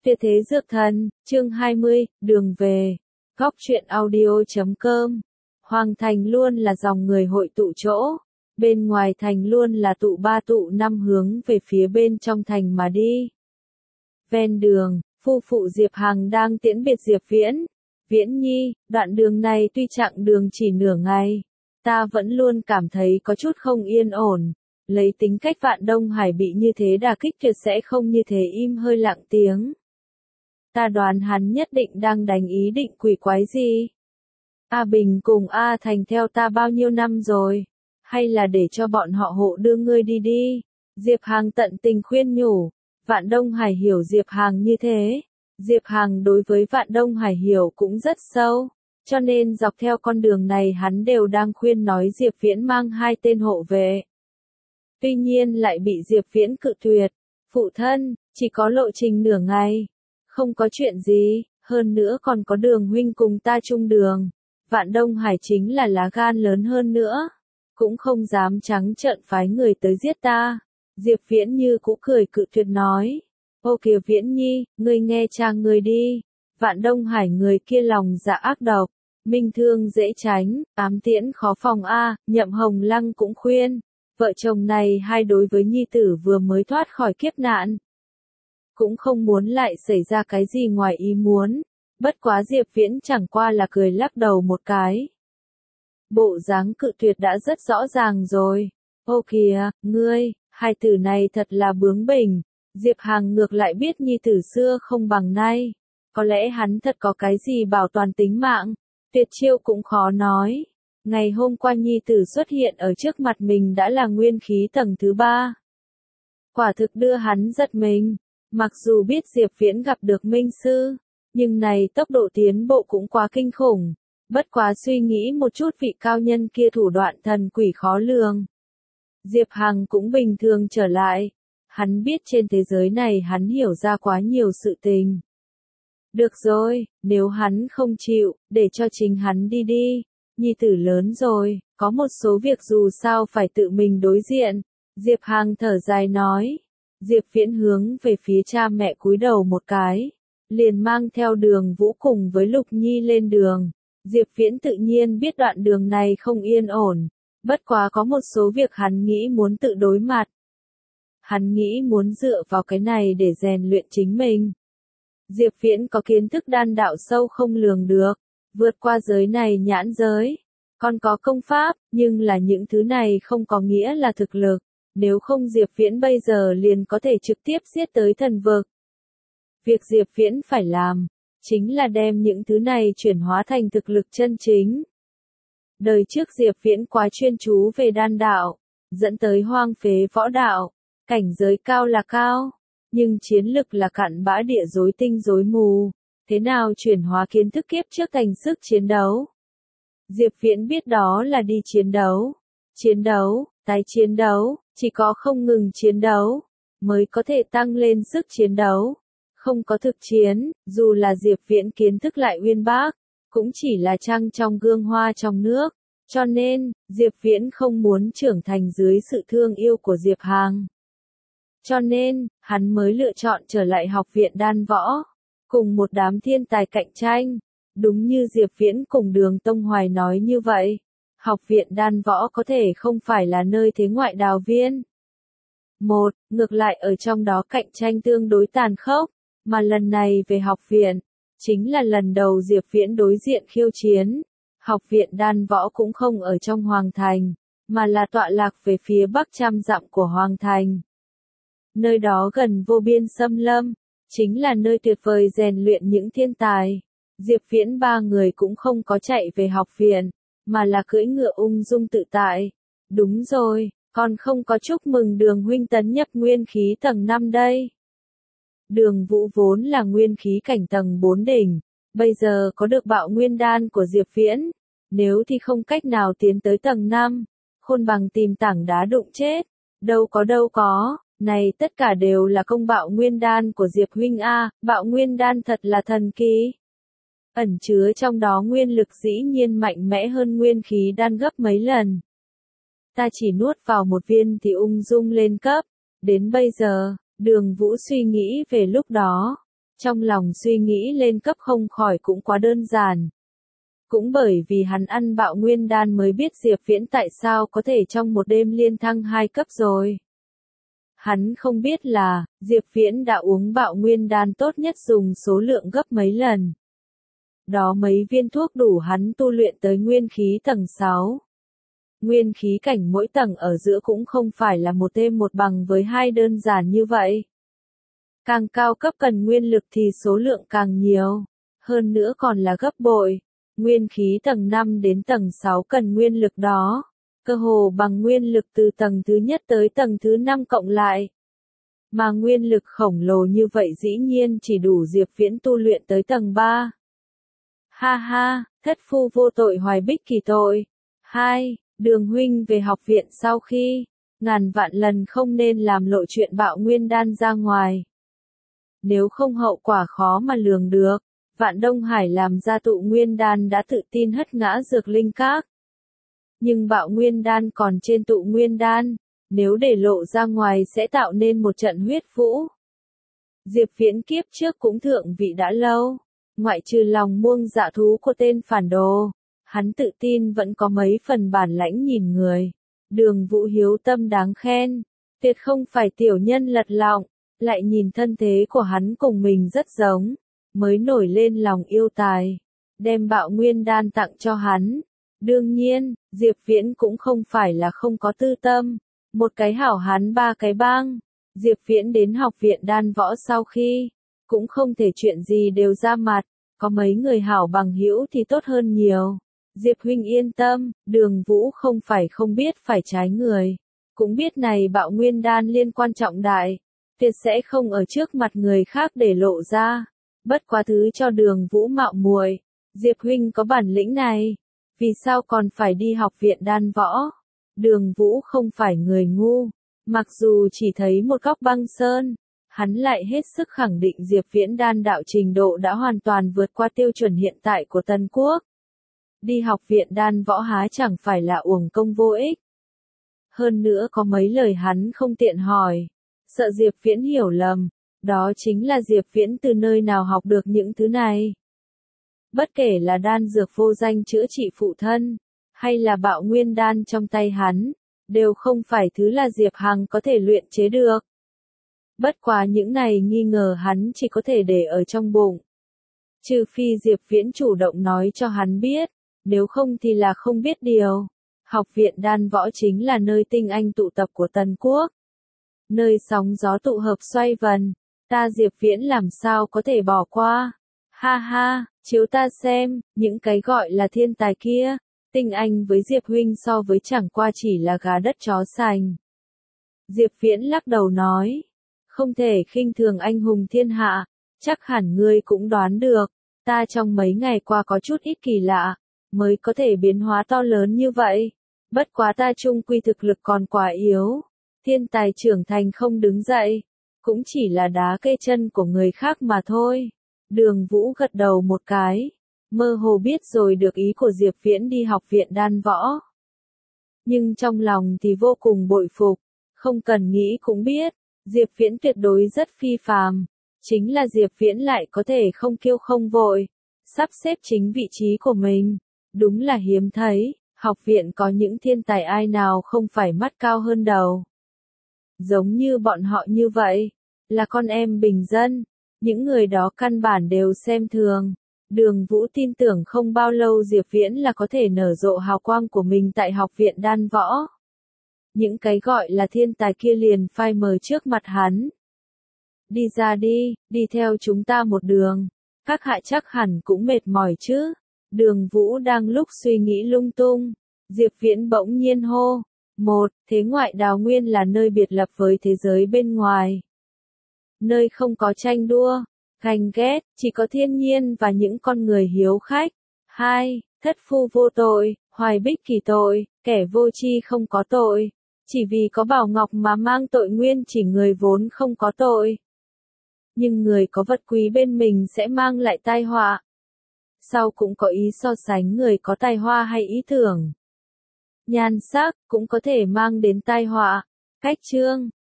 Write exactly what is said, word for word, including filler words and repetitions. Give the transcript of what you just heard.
Tuyệt thế dược thần, chương hai mươi, đường về. Góc truyện audio chấm com. Hoàng thành luôn là dòng người hội tụ chỗ. Bên ngoài thành luôn là tụ ba tụ năm hướng về phía bên trong thành mà đi. Ven đường, phu phụ Diệp Hằng đang tiễn biệt Diệp Viễn. Viễn Nhi, đoạn đường này tuy chặng đường chỉ nửa ngày, ta vẫn luôn cảm thấy có chút không yên ổn. Lấy tính cách Vạn Đông Hải bị như thế đả kích tuyệt sẽ không như thế im hơi lặng tiếng. Ta đoán hắn nhất định đang đánh ý định quỷ quái gì. A Bình cùng A Thành theo ta bao nhiêu năm rồi, hay là để cho bọn họ hộ đưa ngươi đi đi. Diệp Hằng tận tình khuyên nhủ. Vạn Đông Hải hiểu Diệp Hằng như thế. Diệp Hằng đối với Vạn Đông Hải hiểu cũng rất sâu, cho nên dọc theo con đường này hắn đều đang khuyên nói Diệp Viễn mang hai tên hộ vệ. Tuy nhiên lại bị Diệp Viễn cự tuyệt. Phụ thân, chỉ có lộ trình nửa ngày. Không có chuyện gì, hơn nữa còn có Đường huynh cùng ta chung đường. Vạn Đông Hải chính là lá gan lớn hơn nữa, cũng không dám trắng trợn phái người tới giết ta. Diệp Viễn như cũ cười cự tuyệt nói. Ô kìa Viễn Nhi, ngươi nghe cha ngươi đi. Vạn Đông Hải người kia lòng dạ ác độc, minh thương dễ tránh, ám tiễn khó phòng a. Nhậm Hồng Lăng cũng khuyên. Vợ chồng này hai đối với nhi tử vừa mới thoát khỏi kiếp nạn, cũng không muốn lại xảy ra cái gì ngoài ý muốn. Bất quá Diệp Viễn chẳng qua là cười lắc đầu một cái. Bộ dáng cự tuyệt đã rất rõ ràng rồi. Ô kìa, ngươi, hai tử này thật là bướng bỉnh. Diệp Hằng ngược lại biết nhi tử xưa không bằng nay. Có lẽ hắn thật có cái gì bảo toàn tính mạng. Tuyệt chiêu cũng khó nói. Ngày hôm qua nhi tử xuất hiện ở trước mặt mình đã là nguyên khí tầng thứ ba. Quả thực đưa hắn giật mình. Mặc dù biết Diệp Viễn gặp được Minh Sư, nhưng này tốc độ tiến bộ cũng quá kinh khủng. Bất quá suy nghĩ một chút vị cao nhân kia thủ đoạn thần quỷ khó lường. Diệp Hằng cũng bình thường trở lại. Hắn biết trên thế giới này hắn hiểu ra quá nhiều sự tình. Được rồi, nếu hắn không chịu, để cho chính hắn đi đi. Nhi tử lớn rồi, có một số việc dù sao phải tự mình đối diện. Diệp Hằng thở dài nói. Diệp Viễn hướng về phía cha mẹ cúi đầu một cái, liền mang theo Đường Vũ cùng với Lục Nhi lên đường. Diệp Viễn tự nhiên biết đoạn đường này không yên ổn, bất quá có một số việc hắn nghĩ muốn tự đối mặt. Hắn nghĩ muốn dựa vào cái này để rèn luyện chính mình. Diệp Viễn có kiến thức đan đạo sâu không lường được, vượt qua giới này nhãn giới, còn có công pháp, nhưng là những thứ này không có nghĩa là thực lực. Nếu không Diệp Viễn bây giờ liền có thể trực tiếp giết tới thần vực. Việc Diệp Viễn phải làm, chính là đem những thứ này chuyển hóa thành thực lực chân chính. Đời trước Diệp Viễn quá chuyên chú về đan đạo, dẫn tới hoang phế võ đạo, cảnh giới cao là cao, nhưng chiến lực là cặn bã địa rối tinh rối mù. Thế nào chuyển hóa kiến thức kiếp trước thành sức chiến đấu? Diệp Viễn biết đó là đi chiến đấu, chiến đấu, tái chiến đấu. Chỉ có không ngừng chiến đấu, mới có thể tăng lên sức chiến đấu. Không có thực chiến, dù là Diệp Viễn kiến thức lại uyên bác, cũng chỉ là trăng trong gương hoa trong nước. Cho nên, Diệp Viễn không muốn trưởng thành dưới sự thương yêu của Diệp Hằng. Cho nên, hắn mới lựa chọn trở lại học viện đan võ, cùng một đám thiên tài cạnh tranh. Đúng như Diệp Viễn cùng Đường Tông Hoài nói như vậy. Học viện đan võ có thể không phải là nơi thế ngoại đào viên. Một, ngược lại ở trong đó cạnh tranh tương đối tàn khốc, mà lần này về học viện, chính là lần đầu Diệp Viễn đối diện khiêu chiến. Học viện đan võ cũng không ở trong Hoàng Thành, mà là tọa lạc về phía bắc trăm dặm của Hoàng Thành. Nơi đó gần vô biên xâm lâm, chính là nơi tuyệt vời rèn luyện những thiên tài. Diệp Viễn ba người cũng không có chạy về học viện, mà là cưỡi ngựa ung dung tự tại. Đúng rồi, còn không có chúc mừng Đường huynh tấn nhập nguyên khí tầng năm đây. Đường Vũ vốn là nguyên khí cảnh tầng bốn đỉnh, bây giờ có được bạo nguyên đan của Diệp Viễn, nếu thì không cách nào tiến tới tầng năm, khôn bằng tìm tảng đá đụng chết. Đâu có đâu có, này tất cả đều là công bạo nguyên đan của Diệp huynh a, bạo nguyên đan thật là thần kỳ. Ẩn chứa trong đó nguyên lực dĩ nhiên mạnh mẽ hơn nguyên khí đan gấp mấy lần. Ta chỉ nuốt vào một viên thì ung dung lên cấp. Đến bây giờ, Đường Vũ suy nghĩ về lúc đó. Trong lòng suy nghĩ lên cấp không khỏi cũng quá đơn giản. Cũng bởi vì hắn ăn bạo nguyên đan mới biết Diệp Viễn tại sao có thể trong một đêm liên thăng hai cấp rồi. Hắn không biết là, Diệp Viễn đã uống bạo nguyên đan tốt nhất dùng số lượng gấp mấy lần. Đó mấy viên thuốc đủ hắn tu luyện tới nguyên khí tầng sáu. Nguyên khí cảnh mỗi tầng ở giữa cũng không phải là một thêm một bằng với hai đơn giản như vậy. Càng cao cấp cần nguyên lực thì số lượng càng nhiều, hơn nữa còn là gấp bội. Nguyên khí tầng năm đến tầng sáu cần nguyên lực đó, cơ hồ bằng nguyên lực từ tầng thứ nhất tới tầng thứ năm cộng lại. Mà nguyên lực khổng lồ như vậy dĩ nhiên chỉ đủ Diệp Viễn tu luyện tới tầng ba. Ha ha, thất phu vô tội hoài bích kỳ tội. Hai, Đường huynh về học viện sau khi, ngàn vạn lần không nên làm lộ chuyện bạo nguyên đan ra ngoài. Nếu không hậu quả khó mà lường được. Vạn Đông Hải làm ra tụ nguyên đan đã tự tin hất ngã dược linh các. Nhưng bạo nguyên đan còn trên tụ nguyên đan, nếu để lộ ra ngoài sẽ tạo nên một trận huyết vũ. Diệp Viễn kiếp trước cũng thượng vị đã lâu, ngoại trừ lòng muông dạ thú của tên phản đồ, hắn tự tin vẫn có mấy phần bản lãnh nhìn người. Đường Vũ hiếu tâm đáng khen, tuyệt không phải tiểu nhân lật lọng, lại nhìn thân thế của hắn cùng mình rất giống. Mới nổi lên lòng yêu tài, đem bạo nguyên đan tặng cho hắn. Đương nhiên, Diệp Viễn cũng không phải là không có tư tâm, một cái hảo hán ba cái bang. Diệp Viễn đến học viện đan võ sau khi, cũng không thể chuyện gì đều ra mặt, có mấy người hảo bằng hữu thì tốt hơn nhiều. Diệp huynh yên tâm, Đường Vũ không phải không biết phải trái người, cũng biết này bạo nguyên đan liên quan trọng đại, tuyệt sẽ không ở trước mặt người khác để lộ ra. Bất quá thứ cho Đường Vũ mạo muội, Diệp huynh có bản lĩnh này, vì sao còn phải đi học viện đan võ? Đường Vũ không phải người ngu, mặc dù chỉ thấy một góc băng sơn, hắn lại hết sức khẳng định Diệp Viễn đan đạo trình độ đã hoàn toàn vượt qua tiêu chuẩn hiện tại của Tân Quốc. Đi học viện đan võ há chẳng phải là uổng công vô ích. Hơn nữa có mấy lời hắn không tiện hỏi, sợ Diệp Viễn hiểu lầm. Đó chính là Diệp Viễn từ nơi nào học được những thứ này. Bất kể là đan dược vô danh chữa trị phụ thân, hay là bạo nguyên đan trong tay hắn, đều không phải thứ là Diệp Hằng có thể luyện chế được. Bất quá những này nghi ngờ hắn chỉ có thể để ở trong bụng. Trừ phi Diệp Viễn chủ động nói cho hắn biết, nếu không thì là không biết điều. Học viện đan võ chính là nơi tinh anh tụ tập của Tân Quốc. Nơi sóng gió tụ hợp xoay vần. Ta Diệp Viễn làm sao có thể bỏ qua. Ha ha, chiếu ta xem, những cái gọi là thiên tài kia, tinh anh với Diệp huynh so với chẳng qua chỉ là gà đất chó sành. Diệp Viễn lắc đầu nói, không thể khinh thường anh hùng thiên hạ, chắc hẳn ngươi cũng đoán được, ta trong mấy ngày qua có chút ít kỳ lạ, mới có thể biến hóa to lớn như vậy. Bất quá ta chung quy thực lực còn quá yếu, thiên tài trưởng thành không đứng dậy, cũng chỉ là đá kê chân của người khác mà thôi. Đường Vũ gật đầu một cái, mơ hồ biết rồi được ý của Diệp Viễn đi học viện đan võ. Nhưng trong lòng thì vô cùng bội phục, không cần nghĩ cũng biết, Diệp Viễn tuyệt đối rất phi phàm, chính là Diệp Viễn lại có thể không kiêu không vội, sắp xếp chính vị trí của mình, đúng là hiếm thấy, học viện có những thiên tài ai nào không phải mắt cao hơn đầu. Giống như bọn họ như vậy, là con em bình dân, những người đó căn bản đều xem thường. Đường Vũ tin tưởng không bao lâu Diệp Viễn là có thể nở rộ hào quang của mình tại học viện đan võ. Những cái gọi là thiên tài kia liền phai mờ trước mặt hắn. Đi ra đi, đi theo chúng ta một đường. Các hạ chắc hẳn cũng mệt mỏi chứ. Đường Vũ đang lúc suy nghĩ lung tung. Diệp Viễn bỗng nhiên hô. Một, thế ngoại đào nguyên là nơi biệt lập với thế giới bên ngoài. Nơi không có tranh đua, ganh ghét, chỉ có thiên nhiên và những con người hiếu khách. Hai, thất phu vô tội, hoài bích kỳ tội, kẻ vô tri không có tội. Chỉ vì có bảo ngọc mà mang tội nguyên chỉ người vốn không có tội. Nhưng người có vật quý bên mình sẽ mang lại tai họa. Sau cũng có ý so sánh người có tài hoa hay ý tưởng. Nhan sắc cũng có thể mang đến tai họa. Cách chương